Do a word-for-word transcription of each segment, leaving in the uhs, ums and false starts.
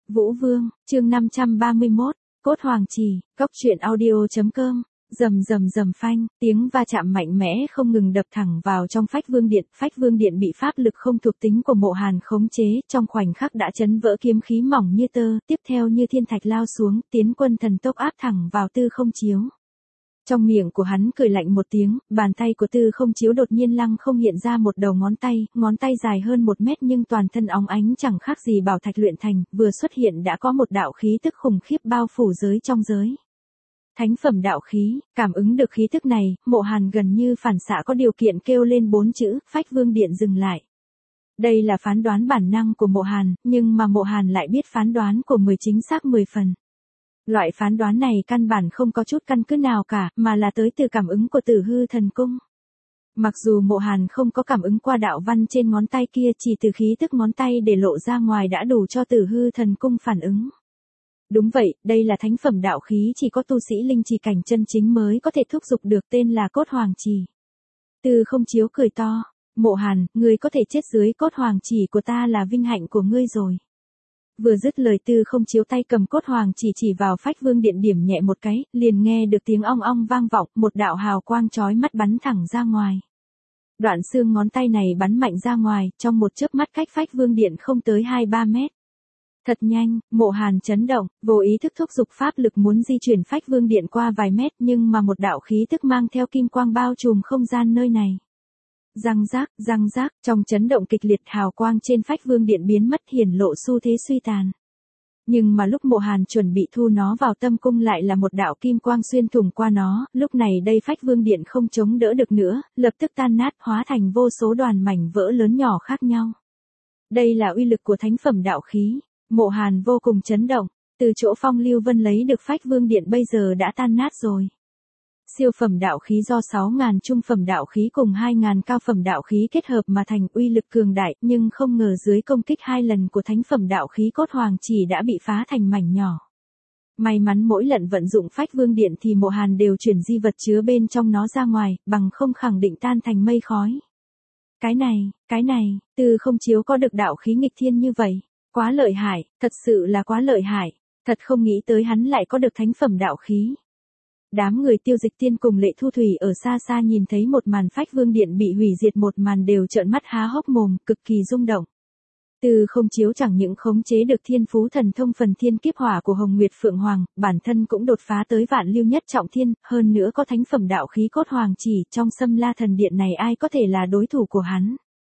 Vũ Vương, chương năm trăm ba mươi mốt, Cốt Hoàng Trì, cốc truyện audio chấm com. Rầm rầm rầm phanh, tiếng va chạm mạnh mẽ không ngừng đập thẳng vào trong Phách Vương Điện, Phách Vương Điện bị pháp lực không thuộc tính của Mộ Hàn khống chế, trong khoảnh khắc đã chấn vỡ, kiếm khí mỏng như tơ, tiếp theo như thiên thạch lao xuống, tiến quân thần tốc áp thẳng vào Tư Không Chiếu. Trong miệng của hắn cười lạnh một tiếng, bàn tay của Tư Không Chiếu đột nhiên lăng không hiện ra một đầu ngón tay, ngón tay dài hơn một mét nhưng toàn thân óng ánh chẳng khác gì bảo thạch luyện thành, vừa xuất hiện đã có một đạo khí tức khủng khiếp bao phủ giới trong giới. Thánh phẩm đạo khí, cảm ứng được khí tức này, Mộ Hàn gần như phản xạ có điều kiện kêu lên bốn chữ, Phách Vương Điện dừng lại. Đây là phán đoán bản năng của Mộ Hàn, nhưng mà Mộ Hàn lại biết phán đoán của mười chính xác mười phần. Loại phán đoán này căn bản không có chút căn cứ nào cả, mà là tới từ cảm ứng của Tử Hư Thần Cung. Mặc dù Mộ Hàn không có cảm ứng qua đạo văn trên ngón tay kia, chỉ từ khí tức ngón tay để lộ ra ngoài đã đủ cho Tử Hư Thần Cung phản ứng. Đúng vậy, đây là thánh phẩm đạo khí, chỉ có tu sĩ linh trì cảnh chân chính mới có thể thúc giục được, tên là Cốt Hoàng Trì. Tư Không Chiếu cười to, Mộ Hàn, ngươi có thể chết dưới Cốt Hoàng Trì của ta là vinh hạnh của ngươi rồi. Vừa dứt lời, Tư Không Chiếu tay cầm Cốt Hoàng Trì chỉ vào Phách Vương Điện điểm nhẹ một cái, liền nghe được tiếng ong ong vang vọng, một đạo hào quang chói mắt bắn thẳng ra ngoài. Đoạn xương ngón tay này bắn mạnh ra ngoài, trong một chớp mắt cách Phách Vương Điện không tới hai ba mét. Thật nhanh, Mộ Hàn chấn động, vô ý thức thúc giục pháp lực muốn di chuyển Phách Vương Điện qua vài mét, nhưng mà một đạo khí tức mang theo kim quang bao trùm không gian nơi này. Răng rác, răng rác, trong chấn động kịch liệt, hào quang trên Phách Vương Điện biến mất, hiển lộ xu thế suy tàn. Nhưng mà lúc Mộ Hàn chuẩn bị thu nó vào tâm cung lại là một đạo kim quang xuyên thủng qua nó, lúc này đây Phách Vương Điện không chống đỡ được nữa, lập tức tan nát, hóa thành vô số đoàn mảnh vỡ lớn nhỏ khác nhau. Đây là uy lực của thánh phẩm đạo khí. Mộ Hàn vô cùng chấn động, từ chỗ Phong Lưu Vân lấy được Phách Vương Điện bây giờ đã tan nát rồi. Siêu phẩm đạo khí do sáu nghìn trung phẩm đạo khí cùng hai nghìn cao phẩm đạo khí kết hợp mà thành, uy lực cường đại, nhưng không ngờ dưới công kích hai lần của thánh phẩm đạo khí Cốt Hoàng Trì đã bị phá thành mảnh nhỏ. May mắn mỗi lần vận dụng Phách Vương Điện thì Mộ Hàn đều chuyển di vật chứa bên trong nó ra ngoài, bằng không khẳng định tan thành mây khói. Cái này, cái này, Tư Không Chiếu có được đạo khí nghịch thiên như vậy. Quá lợi hại, thật sự là quá lợi hại, thật không nghĩ tới hắn lại có được thánh phẩm đạo khí. Đám người Tiêu Dịch Tiên cùng Lệ Thu Thủy ở xa xa nhìn thấy một màn Phách Vương Điện bị hủy diệt, một màn đều trợn mắt há hốc mồm, cực kỳ rung động. Tư Không Chiếu chẳng những khống chế được thiên phú thần thông phần thiên kiếp hỏa của Hồng Nguyệt Phượng Hoàng, bản thân cũng đột phá tới vạn lưu nhất trọng thiên, hơn nữa có thánh phẩm đạo khí Cốt Hoàng Trì, trong Xâm La Thần Điện này ai có thể là đối thủ của hắn.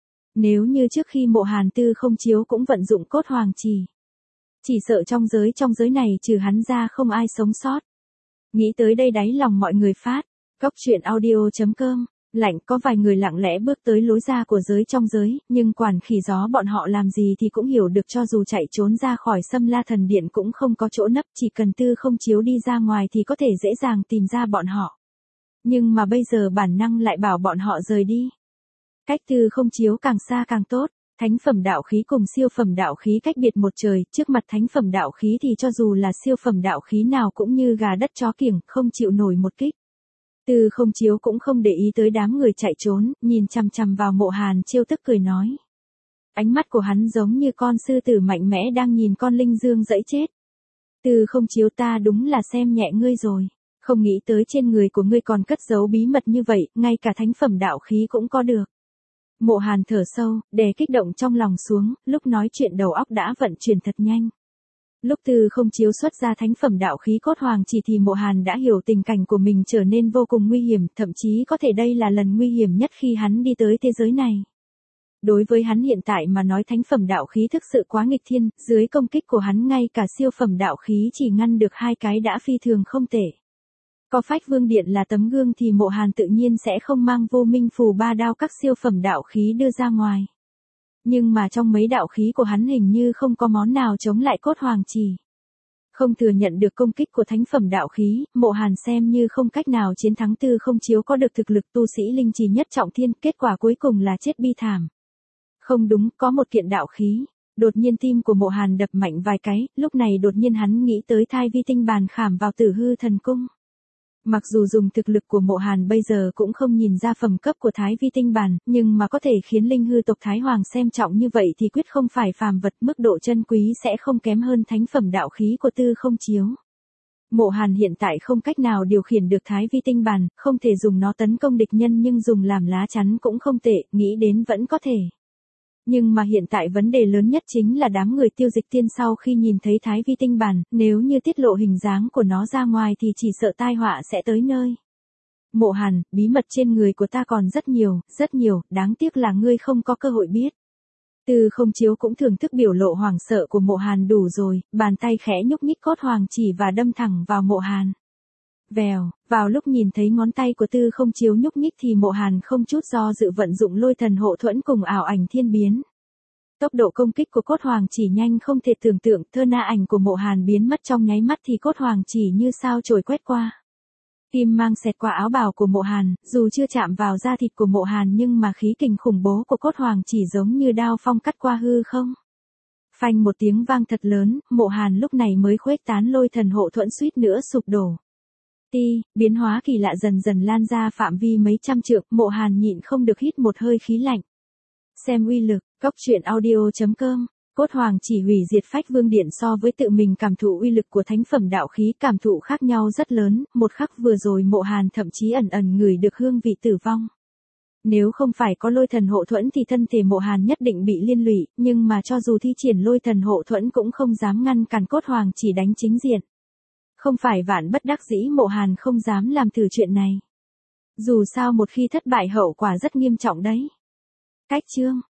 Nếu như trước khi Mộ Hàn Tư Không Chiếu cũng vận dụng Cốt Hoàng Trì, chỉ sợ trong giới trong giới này trừ hắn ra không ai sống sót. Nghĩ tới đây đáy lòng mọi người phát, cốc truyện audio chấm com, lạnh, có vài người lặng lẽ bước tới lối ra của giới trong giới, nhưng quản khỉ gió bọn họ làm gì thì cũng hiểu được, cho dù chạy trốn ra khỏi Xâm La Thần Điện cũng không có chỗ nấp, chỉ cần Tư Không Chiếu đi ra ngoài thì có thể dễ dàng tìm ra bọn họ. Nhưng mà bây giờ bản năng lại bảo bọn họ rời đi. Cách Tư Không Chiếu càng xa càng tốt, thánh phẩm đạo khí cùng siêu phẩm đạo khí cách biệt một trời, trước mặt thánh phẩm đạo khí thì cho dù là siêu phẩm đạo khí nào cũng như gà đất chó kiểng, không chịu nổi một kích. Tư Không Chiếu cũng không để ý tới đám người chạy trốn, nhìn chằm chằm vào Mộ Hàn trêu tức cười nói. Ánh mắt của hắn giống như con sư tử mạnh mẽ đang nhìn con linh dương dẫy chết. Tư Không Chiếu, ta đúng là xem nhẹ ngươi rồi. Không nghĩ tới trên người của ngươi còn cất giấu bí mật như vậy, ngay cả thánh phẩm đạo khí cũng có được. Mộ Hàn thở sâu, đè kích động trong lòng xuống, lúc nói chuyện đầu óc đã vận chuyển thật nhanh. Lúc Tư Không Chiếu xuất ra thánh phẩm đạo khí Cốt Hoàng Trì thì Mộ Hàn đã hiểu tình cảnh của mình trở nên vô cùng nguy hiểm, thậm chí có thể đây là lần nguy hiểm nhất khi hắn đi tới thế giới này. Đối với hắn hiện tại mà nói, thánh phẩm đạo khí thực sự quá nghịch thiên, dưới công kích của hắn ngay cả siêu phẩm đạo khí chỉ ngăn được hai cái đã phi thường không tệ. Có Phách Vương Điện là tấm gương thì Mộ Hàn tự nhiên sẽ không mang Vô Minh Phù ba đao các siêu phẩm đạo khí đưa ra ngoài. Nhưng mà trong mấy đạo khí của hắn hình như không có món nào chống lại Cốt Hoàng Trì. Không thừa nhận được công kích của thánh phẩm đạo khí, Mộ Hàn xem như không cách nào chiến thắng Tư Không Chiếu có được thực lực tu sĩ linh trì nhất trọng thiên, kết quả cuối cùng là chết bi thảm. Không đúng, có một kiện đạo khí. Đột nhiên tim của Mộ Hàn đập mạnh vài cái, lúc này đột nhiên hắn nghĩ tới thai vi tinh bàn khảm vào Tử Hư Thần Cung. Mặc dù dùng thực lực của Mộ Hàn bây giờ cũng không nhìn ra phẩm cấp của Thái Vi tinh bản, nhưng mà có thể khiến linh hư tộc Thái Hoàng xem trọng như vậy thì quyết không phải phàm vật, mức độ chân quý sẽ không kém hơn thánh phẩm đạo khí của Tư Không Chiếu. Mộ Hàn hiện tại không cách nào điều khiển được Thái Vi tinh bản, không thể dùng nó tấn công địch nhân nhưng dùng làm lá chắn cũng không tệ, nghĩ đến vẫn có thể. Nhưng mà hiện tại vấn đề lớn nhất chính là đám người Tiêu Dịch Tiên sau khi nhìn thấy Thái Vi tinh bản, nếu như tiết lộ hình dáng của nó ra ngoài thì chỉ sợ tai họa sẽ tới nơi. Mộ Hàn, bí mật trên người của ta còn rất nhiều, rất nhiều, đáng tiếc là ngươi không có cơ hội biết. Tư Không Chiếu cũng thưởng thức biểu lộ hoảng sợ của Mộ Hàn đủ rồi, bàn tay khẽ nhúc nhích cốt hoàng chỉ và đâm thẳng vào Mộ Hàn. Vèo, vào lúc nhìn thấy ngón tay của Tư Không Chiếu nhúc nhích thì Mộ Hàn không chút do dự vận dụng lôi thần hộ thuẫn cùng ảo ảnh thiên biến. Tốc độ công kích của cốt hoàng chỉ nhanh không thể tưởng tượng, thơ na ảnh của Mộ Hàn biến mất trong nháy mắt thì cốt hoàng chỉ như sao chổi quét qua. Kim mang xẹt qua áo bào của Mộ Hàn, dù chưa chạm vào da thịt của Mộ Hàn nhưng mà khí kình khủng bố của cốt hoàng chỉ giống như đao phong cắt qua hư không. Phanh một tiếng vang thật lớn, Mộ Hàn lúc này mới khuếch tán lôi thần hộ thuẫn suýt nữa sụp đổ. Ti, biến hóa kỳ lạ dần dần lan ra phạm vi mấy trăm trượng, Mộ Hàn nhịn không được hít một hơi khí lạnh. Xem uy lực, cốc truyện audio chấm com. Cốt hoàng chỉ hủy diệt Phách Vương Điện so với tự mình cảm thụ uy lực của thánh phẩm đạo khí cảm thụ khác nhau rất lớn, một khắc vừa rồi Mộ Hàn thậm chí ẩn ẩn ngửi được hương vị tử vong. Nếu không phải có lôi thần hộ thuẫn thì thân thể Mộ Hàn nhất định bị liên lụy, nhưng mà cho dù thi triển lôi thần hộ thuẫn cũng không dám ngăn cản cốt hoàng chỉ đánh chính diện. Không phải vạn bất đắc dĩ Mộ Hàn không dám làm thử chuyện này. Dù sao một khi thất bại hậu quả rất nghiêm trọng đấy. Cách chương